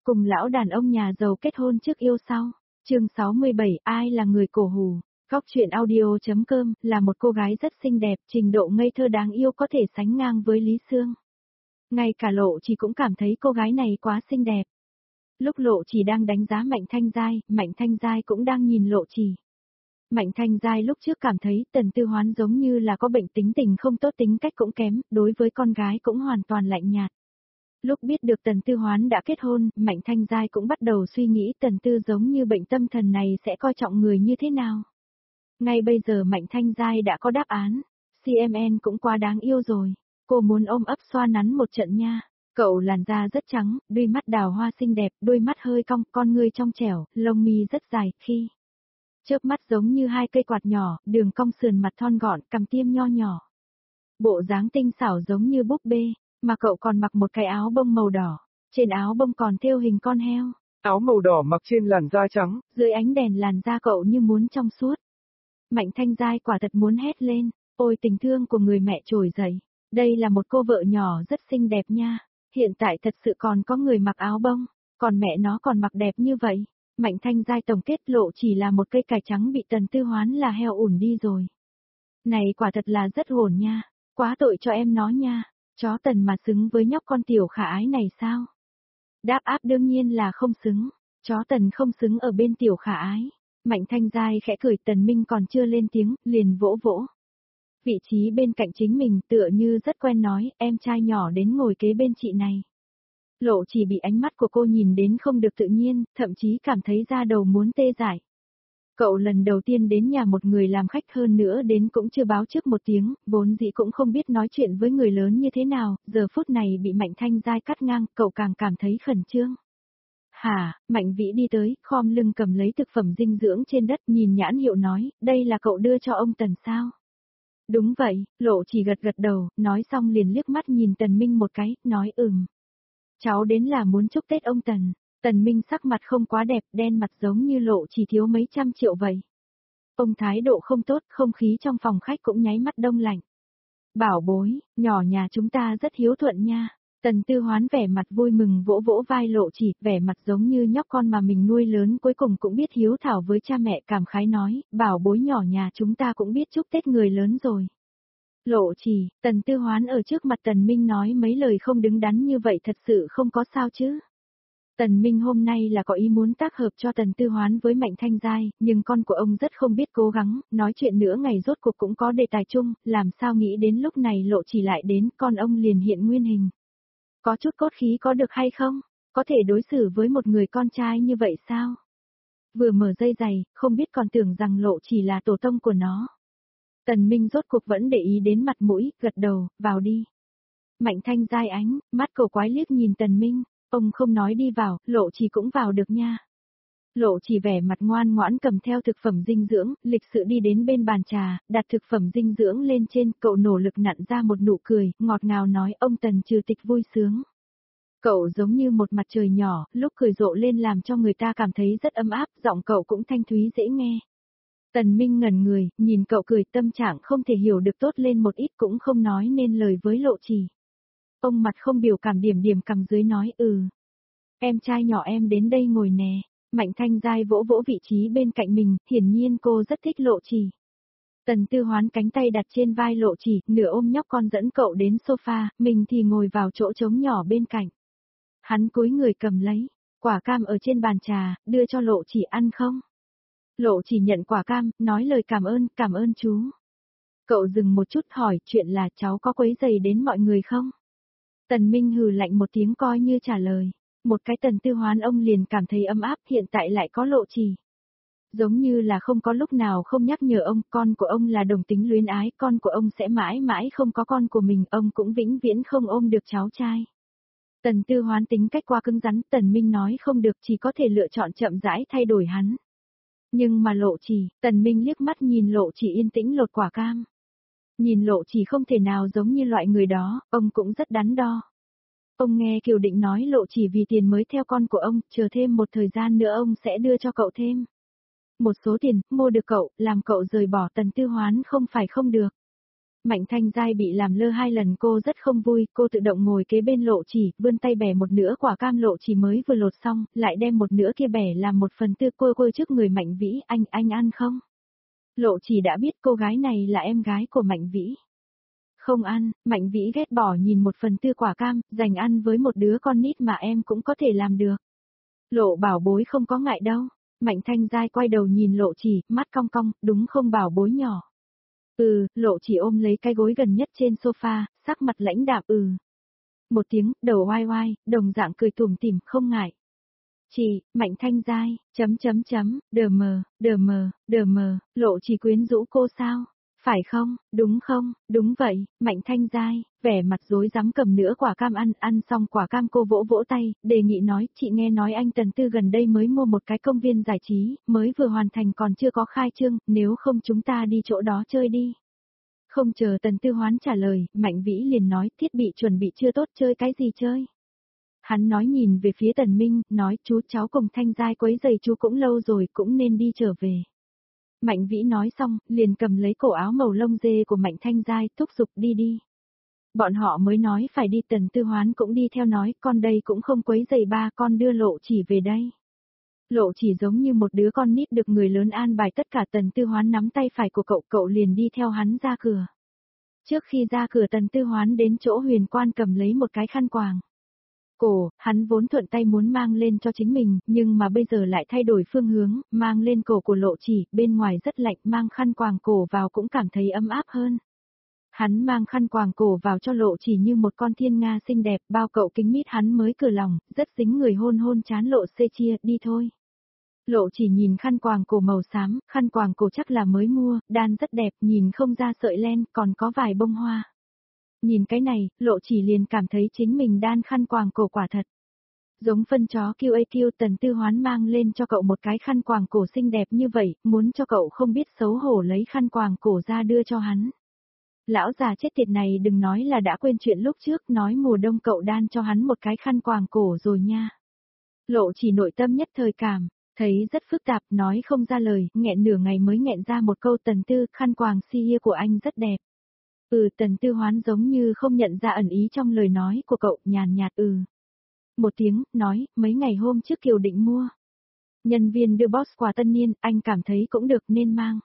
cùng lão đàn ông nhà giàu kết hôn trước yêu sau. Chương 67, ai là người cổ hủ? Góc truyện audio.com là một cô gái rất xinh đẹp, trình độ ngây thơ đáng yêu có thể sánh ngang với Lý Sương. Ngay cả Lộ Chỉ cũng cảm thấy cô gái này quá xinh đẹp. Lúc Lộ Chỉ đang đánh giá Mạnh Thanh Giai cũng đang nhìn Lộ Chỉ. Mạnh Thanh Giai lúc trước cảm thấy Tần Tư Hoán giống như là có bệnh tính tình không tốt, tính cách cũng kém, đối với con gái cũng hoàn toàn lạnh nhạt. Lúc biết được Tần Tư Hoán đã kết hôn, Mạnh Thanh Giai cũng bắt đầu suy nghĩ Tần Tư giống như bệnh tâm thần này sẽ coi trọng người như thế nào. Ngay bây giờ Mạnh Thanh Giai đã có đáp án, CMN cũng quá đáng yêu rồi, cô muốn ôm ấp xoa nắn một trận nha. Cậu làn da rất trắng, đuôi mắt đào hoa xinh đẹp, đôi mắt hơi cong, con ngươi trong trẻo, lông mi rất dài, khi chớp mắt giống như hai cây quạt nhỏ, đường cong sườn mặt thon gọn, cằm tiêm nho nhỏ. Bộ dáng tinh xảo giống như búp bê, mà cậu còn mặc một cái áo bông màu đỏ, trên áo bông còn thêu hình con heo. Áo màu đỏ mặc trên làn da trắng. Dưới ánh đèn làn da cậu như muốn trong suốt. Mạnh Thanh Giai quả thật muốn hét lên, ôi tình thương của người mẹ trồi dậy. Đây là một cô vợ nhỏ rất xinh đẹp nha. Hiện tại thật sự còn có người mặc áo bông, còn mẹ nó còn mặc đẹp như vậy. Mạnh Thanh Giai tổng kết Lộ Chỉ là một cây cải trắng bị Tần Tư Hoán là heo ủn đi rồi. Này quả thật là rất hồn nha, quá tội cho em nó nha, chó Tần mà xứng với nhóc con tiểu khả ái này sao? Đáp áp đương nhiên là không xứng, chó Tần không xứng ở bên tiểu khả ái. Mạnh Thanh Giai khẽ cười, Tần Minh còn chưa lên tiếng, liền vỗ vỗ vị trí bên cạnh chính mình, tựa như rất quen nói, em trai nhỏ đến ngồi kế bên chị này. Lộ Chỉ bị ánh mắt của cô nhìn đến không được tự nhiên, thậm chí cảm thấy da đầu muốn tê dại. Cậu lần đầu tiên đến nhà một người làm khách, hơn nữa đến cũng chưa báo trước một tiếng, vốn dĩ cũng không biết nói chuyện với người lớn như thế nào, giờ phút này bị Mạnh Thanh Giai cắt ngang, cậu càng cảm thấy khẩn trương. Hả, Mạnh Vĩ đi tới, khom lưng cầm lấy thực phẩm dinh dưỡng trên đất, nhìn nhãn hiệu nói, đây là cậu đưa cho ông Tần sao? Đúng vậy, Lộ Chỉ gật gật đầu, nói xong liền liếc mắt nhìn Tần Minh một cái, nói cháu đến là muốn chúc Tết ông Tần. Tần Minh sắc mặt không quá đẹp, đen mặt giống như Lộ Chỉ thiếu mấy trăm triệu vậy. Ông thái độ không tốt, không khí trong phòng khách cũng nháy mắt đông lạnh. Bảo bối, nhỏ nhà chúng ta rất hiếu thuận nha. Tần Tư Hoán vẻ mặt vui mừng vỗ vỗ vai Lộ Chỉ, vẻ mặt giống như nhóc con mà mình nuôi lớn cuối cùng cũng biết hiếu thảo với cha mẹ, cảm khái nói, bảo bối nhỏ nhà chúng ta cũng biết chúc Tết người lớn rồi. Lộ Chỉ, Tần Tư Hoán ở trước mặt Tần Minh nói mấy lời không đứng đắn như vậy thật sự không có sao chứ. Tần Minh hôm nay là có ý muốn tác hợp cho Tần Tư Hoán với Mạnh Thanh Giai, nhưng con của ông rất không biết cố gắng, nói chuyện nữa ngày rốt cuộc cũng có đề tài chung, làm sao nghĩ đến lúc này Lộ Chỉ lại đến, con ông liền hiện nguyên hình. Có chút cốt khí có được hay không? Có thể đối xử với một người con trai như vậy sao? Vừa mở dây giày, không biết còn tưởng rằng Lộ Chỉ là tổ tông của nó. Tần Minh rốt cuộc vẫn để ý đến mặt mũi, gật đầu, vào đi. Mạnh Thanh Giai ánh, mắt cổ quái liếc nhìn Tần Minh, ông không nói đi vào, Lộ Chỉ cũng vào được nha. Lộ Chỉ vẻ mặt ngoan ngoãn cầm theo thực phẩm dinh dưỡng, lịch sự đi đến bên bàn trà, đặt thực phẩm dinh dưỡng lên trên, cậu nỗ lực nặn ra một nụ cười, ngọt ngào nói ông Tần trừ tịch vui sướng. Cậu giống như một mặt trời nhỏ, lúc cười rộ lên làm cho người ta cảm thấy rất ấm áp, giọng cậu cũng thanh thúy dễ nghe. Tần Minh ngẩn người, nhìn cậu cười, tâm trạng không thể hiểu được tốt lên một ít, cũng không nói nên lời với Lộ Chỉ. Ông mặt không biểu cảm, điểm điểm cằm dưới nói em trai nhỏ em đến đây ngồi nè. Mạnh Thanh Giai vỗ vỗ vị trí bên cạnh mình, hiển nhiên cô rất thích Lộ Chỉ. Tần Tư Hoán cánh tay đặt trên vai Lộ Chỉ, nửa ôm nhóc con dẫn cậu đến sofa, mình thì ngồi vào chỗ trống nhỏ bên cạnh. Hắn cúi người cầm lấy quả cam ở trên bàn trà, đưa cho Lộ Chỉ, ăn không? Lộ Chỉ nhận quả cam, nói lời cảm ơn chú. Cậu dừng một chút hỏi, chuyện là cháu có quấy rầy đến mọi người không? Tần Minh hừ lạnh một tiếng coi như trả lời. Một cái Tần Tư Hoán ông liền cảm thấy ấm áp, hiện tại lại có Lộ Chỉ. Giống như là không có lúc nào không nhắc nhở ông, con của ông là đồng tính luyến ái, con của ông sẽ mãi mãi không có con của mình, ông cũng vĩnh viễn không ôm được cháu trai. Tần Tư Hoán tính cách quá cứng rắn, Tần Minh nói không được, chỉ có thể lựa chọn chậm rãi thay đổi hắn. Nhưng mà Lộ Chỉ, Tần Minh liếc mắt nhìn Lộ Chỉ yên tĩnh lột quả cam. Nhìn Lộ Chỉ không thể nào giống như loại người đó, ông cũng rất đắn đo. Ông nghe Kiều Định nói Lộ Chỉ vì tiền mới theo con của ông, chờ thêm một thời gian nữa ông sẽ đưa cho cậu thêm một số tiền, mua được cậu, làm cậu rời bỏ Tần Tư Hoán không phải không được. Mạnh Thanh Giai bị làm lơ 2 lần cô rất không vui, cô tự động ngồi kế bên Lộ Chỉ, vươn tay bẻ một nửa quả cam Lộ Chỉ mới vừa lột xong, lại đem một nửa kia bẻ làm 1/4 cô trước người Mạnh Vĩ, anh ăn không? Lộ Chỉ đã biết cô gái này là em gái của Mạnh Vĩ. Không ăn, Mạnh Vĩ ghét bỏ nhìn 1/4 quả cam, dành ăn với một đứa con nít mà em cũng có thể làm được. Lộ bảo bối không có ngại đâu. Mạnh Thanh Giai quay đầu nhìn Lộ Chỉ, mắt cong cong, đúng không bảo bối nhỏ. Lộ Chỉ ôm lấy cái gối gần nhất trên sofa, sắc mặt lãnh đạm một tiếng, đầu oai oai, đồng dạng cười tủm tỉm, không ngại. Chị, Mạnh Thanh Giai, đờ mờ, Lộ Chỉ quyến rũ cô sao? Phải không, đúng không, đúng vậy, Mạnh Thanh Giai, vẻ mặt rối rắm cầm nửa quả cam ăn xong quả cam cô vỗ vỗ tay, đề nghị nói, chị nghe nói anh Tần Tư gần đây mới mua một cái công viên giải trí, mới vừa hoàn thành còn chưa có khai trương, nếu không chúng ta đi chỗ đó chơi đi. Không chờ Tần Tư Hoán trả lời, Mạnh Vĩ liền nói, thiết bị chuẩn bị chưa tốt, chơi cái gì chơi? Hắn nói nhìn về phía Tần Minh, nói chú cháu cùng Thanh Giai quấy giày chú cũng lâu rồi, cũng nên đi trở về. Mạnh Vĩ nói xong, liền cầm lấy cổ áo màu lông dê của Mạnh Thanh Giai, thúc giục đi. Bọn họ mới nói phải đi, Tần Tư Hoán cũng đi theo nói, con đây cũng không quấy giày ba, con đưa Lộ Chỉ về đây. Lộ Chỉ giống như một đứa con nít được người lớn an bài, tất cả. Tần Tư Hoán nắm tay phải của cậu liền đi theo hắn ra cửa. Trước khi ra cửa Tần Tư Hoán đến chỗ Huyền Quan cầm lấy một cái khăn quàng cổ, hắn vốn thuận tay muốn mang lên cho chính mình, nhưng mà bây giờ lại thay đổi phương hướng, mang lên cổ của Lộ Chỉ, bên ngoài rất lạnh, mang khăn quàng cổ vào cũng cảm thấy ấm áp hơn. Hắn mang khăn quàng cổ vào cho Lộ Chỉ như một con thiên nga xinh đẹp, bao cậu kính mít hắn mới cửa lòng, rất dính người hôn trán Lộ Xê Chia, đi thôi. Lộ Chỉ nhìn khăn quàng cổ màu xám, khăn quàng cổ chắc là mới mua, đan rất đẹp, nhìn không ra sợi len, còn có vài bông hoa. Nhìn cái này, Lộ Chỉ liền cảm thấy chính mình đan khăn quàng cổ quả thật. Giống phân chó QAQ. Tần Tư Hoán mang lên cho cậu một cái khăn quàng cổ xinh đẹp như vậy, muốn cho cậu không biết xấu hổ lấy khăn quàng cổ ra đưa cho hắn. Lão già chết tiệt này đừng nói là đã quên chuyện lúc trước, nói mùa đông cậu đan cho hắn một cái khăn quàng cổ rồi nha. Lộ Chỉ nội tâm nhất thời cảm, thấy rất phức tạp, nói không ra lời, nghẹn nửa ngày mới nghẹn ra một câu, Tần Tư, khăn quàng si của anh rất đẹp. Tần Tư Hoán giống như không nhận ra ẩn ý trong lời nói của cậu, nhàn nhạt một tiếng, nói, mấy ngày hôm trước Kiều định mua. Nhân viên đưa boss quà tân niên, anh cảm thấy cũng được nên mang.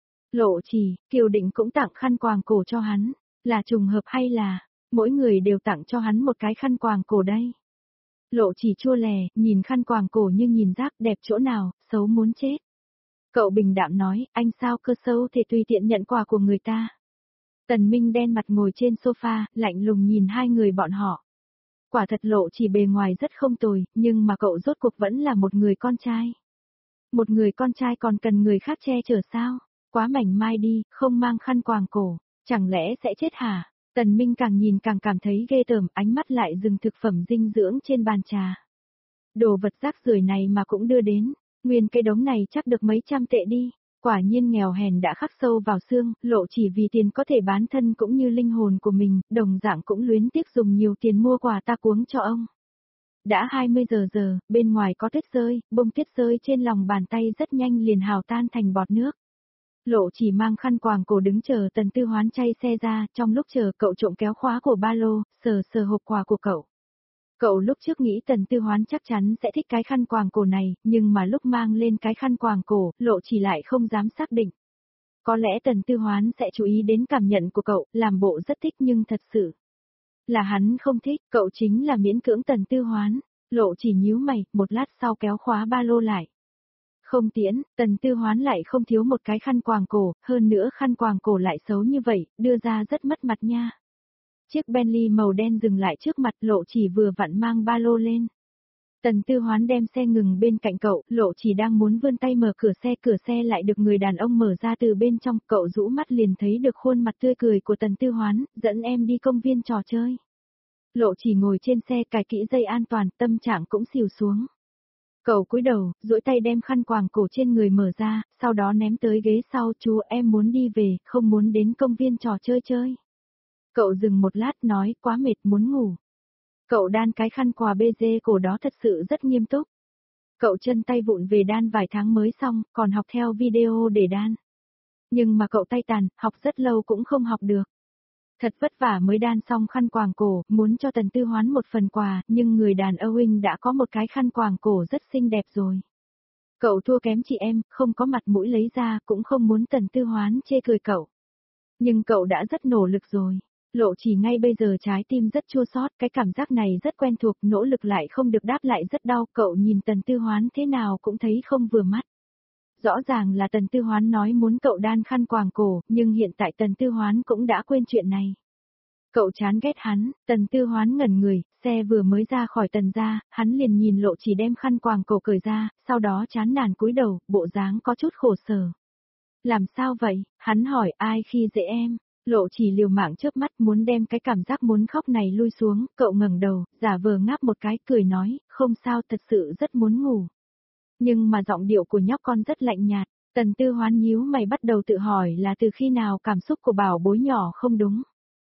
Lộ Chỉ, Kiều định cũng tặng khăn quàng cổ cho hắn, là trùng hợp hay là, mỗi người đều tặng cho hắn một cái khăn quàng cổ đây. Lộ Chỉ chua lè, nhìn khăn quàng cổ như nhìn rác, đẹp chỗ nào, xấu muốn chết. Cậu bình đạm nói, anh sao cơ sâu thể tùy tiện nhận quà của người ta. Tần Minh đen mặt ngồi trên sofa, lạnh lùng nhìn hai người bọn họ. Quả thật Lộ Chỉ bề ngoài rất không tồi, nhưng mà cậu rốt cuộc vẫn là một người con trai. Một người con trai còn cần người khác che chở sao? Quá mảnh mai đi, không mang khăn quàng cổ, chẳng lẽ sẽ chết hả? Tần Minh càng nhìn càng cảm thấy ghê tởm, ánh mắt lại dừng thực phẩm dinh dưỡng trên bàn trà. Đồ vật rác rưởi này mà cũng đưa đến, nguyên cái đống này chắc được mấy trăm tệ đi. Quả nhiên nghèo hèn đã khắc sâu vào xương, Lộ Chỉ vì tiền có thể bán thân cũng như linh hồn của mình, đồng dạng cũng luyến tiếc dùng nhiều tiền mua quà ta cuống cho ông. Đã 20 giờ, bên ngoài có tuyết rơi, bông tuyết rơi trên lòng bàn tay rất nhanh liền hào tan thành bọt nước. Lộ Chỉ mang khăn quàng cổ đứng chờ Tần Tư Hoán chay xe ra, trong lúc chờ cậu trộm kéo khóa của ba lô, sờ hộp quà của cậu. Cậu lúc trước nghĩ Tần Tư Hoán chắc chắn sẽ thích cái khăn quàng cổ này, nhưng mà lúc mang lên cái khăn quàng cổ, Lộ Chỉ lại không dám xác định. Có lẽ Tần Tư Hoán sẽ chú ý đến cảm nhận của cậu, làm bộ rất thích nhưng thật sự là hắn không thích, cậu chính là miễn cưỡng Tần Tư Hoán. Lộ Chỉ nhíu mày, một lát sau kéo khóa ba lô lại. Không tiễn, Tần Tư Hoán lại không thiếu một cái khăn quàng cổ, hơn nữa khăn quàng cổ lại xấu như vậy, đưa ra rất mất mặt nha. Chiếc Bentley màu đen dừng lại trước mặt, Lộ Chỉ vừa vặn mang ba lô lên. Tần Tư Hoán đem xe ngừng bên cạnh cậu, Lộ Chỉ đang muốn vươn tay mở cửa xe lại được người đàn ông mở ra từ bên trong, cậu rũ mắt liền thấy được khuôn mặt tươi cười của Tần Tư Hoán, dẫn em đi công viên trò chơi. Lộ Chỉ ngồi trên xe cài kỹ dây an toàn, tâm trạng cũng xìu xuống. Cậu cúi đầu, duỗi tay đem khăn quàng cổ trên người mở ra, sau đó ném tới ghế sau, chú em muốn đi về, không muốn đến công viên trò chơi chơi. Cậu dừng một lát nói, quá mệt muốn ngủ. Cậu đan cái khăn quà bê dê cổ đó thật sự rất nghiêm túc. Cậu chân tay vụn về đan vài tháng mới xong, còn học theo video để đan. Nhưng mà cậu tay tàn, học rất lâu cũng không học được. Thật vất vả mới đan xong khăn quàng cổ, muốn cho Tần Tư Hoán một phần quà, nhưng người đàn ông huynh đã có một cái khăn quàng cổ rất xinh đẹp rồi. Cậu thua kém chị em, không có mặt mũi lấy ra, cũng không muốn Tần Tư Hoán chê cười cậu. Nhưng cậu đã rất nỗ lực rồi. Lộ Chỉ ngay bây giờ trái tim rất chua xót, cái cảm giác này rất quen thuộc, nỗ lực lại không được đáp lại rất đau, cậu nhìn Tần Tư Hoán thế nào cũng thấy không vừa mắt. Rõ ràng là Tần Tư Hoán nói muốn cậu đan khăn quàng cổ, nhưng hiện tại Tần Tư Hoán cũng đã quên chuyện này. Cậu chán ghét hắn, Tần Tư Hoán ngẩn người, xe vừa mới ra khỏi Tần gia, hắn liền nhìn Lộ Chỉ đem khăn quàng cổ cởi ra, sau đó chán nản cúi đầu, bộ dáng có chút khổ sở. Làm sao vậy? Hắn hỏi ai khi dễ em? Lộ Chỉ liều mạng chớp mắt muốn đem cái cảm giác muốn khóc này lui xuống, cậu ngẩng đầu, giả vờ ngáp một cái, cười nói, không sao, thật sự rất muốn ngủ. Nhưng mà giọng điệu của nhóc con rất lạnh nhạt, Tần Tư Hoán nhíu mày bắt đầu tự hỏi là từ khi nào cảm xúc của bảo bối nhỏ không đúng.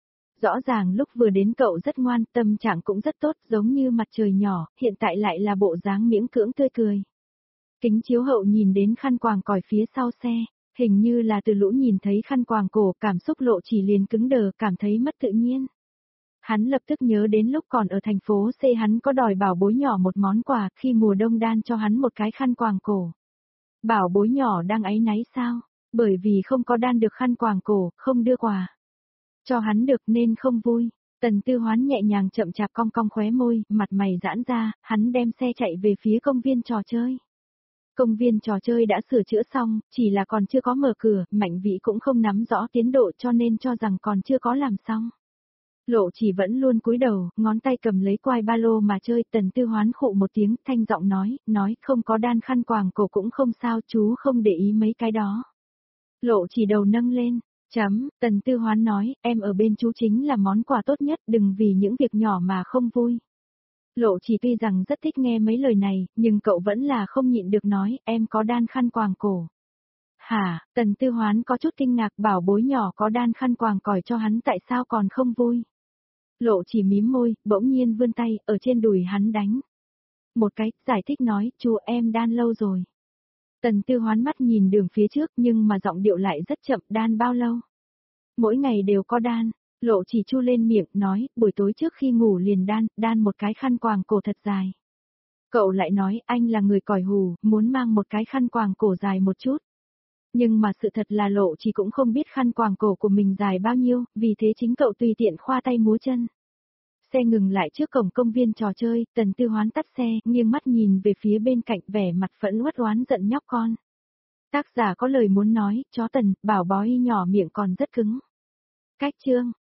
Rõ ràng lúc vừa đến cậu rất ngoan, tâm trạng cũng rất tốt, giống như mặt trời nhỏ, hiện tại lại là bộ dáng miễn cưỡng tươi cười. Kính chiếu hậu nhìn đến khăn quàng còi phía sau xe, hình như là từ lũ nhìn thấy khăn quàng cổ, cảm xúc Lộ Chỉ liền cứng đờ, cảm thấy mất tự nhiên. Hắn lập tức nhớ đến lúc còn ở thành phố C hắn có đòi bảo bối nhỏ một món quà khi mùa đông đan cho hắn một cái khăn quàng cổ. Bảo bối nhỏ đang áy náy sao? Bởi vì không có đan được khăn quàng cổ, không đưa quà. Cho hắn được nên không vui. Tần Tư Hoán nhẹ nhàng chậm chạp cong cong khóe môi, mặt mày giãn ra, hắn đem xe chạy về phía công viên trò chơi. Công viên trò chơi đã sửa chữa xong, chỉ là còn chưa có mở cửa, Mạnh Vĩ cũng không nắm rõ tiến độ cho nên cho rằng còn chưa có làm xong. Lộ Chỉ vẫn luôn cúi đầu, ngón tay cầm lấy quai ba lô mà chơi, Tần Tư Hoán khụ một tiếng, thanh giọng nói không có đan khăn quàng cổ cũng không sao, chú không để ý mấy cái đó. Lộ Chỉ đầu nâng lên, Tần Tư Hoán nói, em ở bên chú chính là món quà tốt nhất, đừng vì những việc nhỏ mà không vui. Lộ Chỉ tuy rằng rất thích nghe mấy lời này, nhưng cậu vẫn là không nhịn được nói, em có đan khăn quàng cổ. Hả, Tần Tư Hoán có chút kinh ngạc, bảo bối nhỏ có đan khăn quàng còi cho hắn tại sao còn không vui. Lộ Chỉ mím môi, bỗng nhiên vươn tay, ở trên đùi hắn đánh. Một cái, giải thích nói, chú em đan lâu rồi. Tần Tư Hoán mắt nhìn đường phía trước nhưng mà giọng điệu lại rất chậm, đan bao lâu? Mỗi ngày đều có đan. Lộ Chỉ chu lên miệng, nói, buổi tối trước khi ngủ liền đan một cái khăn quàng cổ thật dài. Cậu lại nói, anh là người còi hù, muốn mang một cái khăn quàng cổ dài một chút. Nhưng mà sự thật là Lộ Chỉ cũng không biết khăn quàng cổ của mình dài bao nhiêu, vì thế chính cậu tùy tiện khoa tay múa chân. Xe ngừng lại trước cổng công viên trò chơi, Tần Tư Hoán tắt xe, nghiêng mắt nhìn về phía bên cạnh, vẻ mặt phẫn uất oán giận nhóc con. Tác giả có lời muốn nói, chó Tần, bảo bói nhỏ miệng còn rất cứng. Cách chương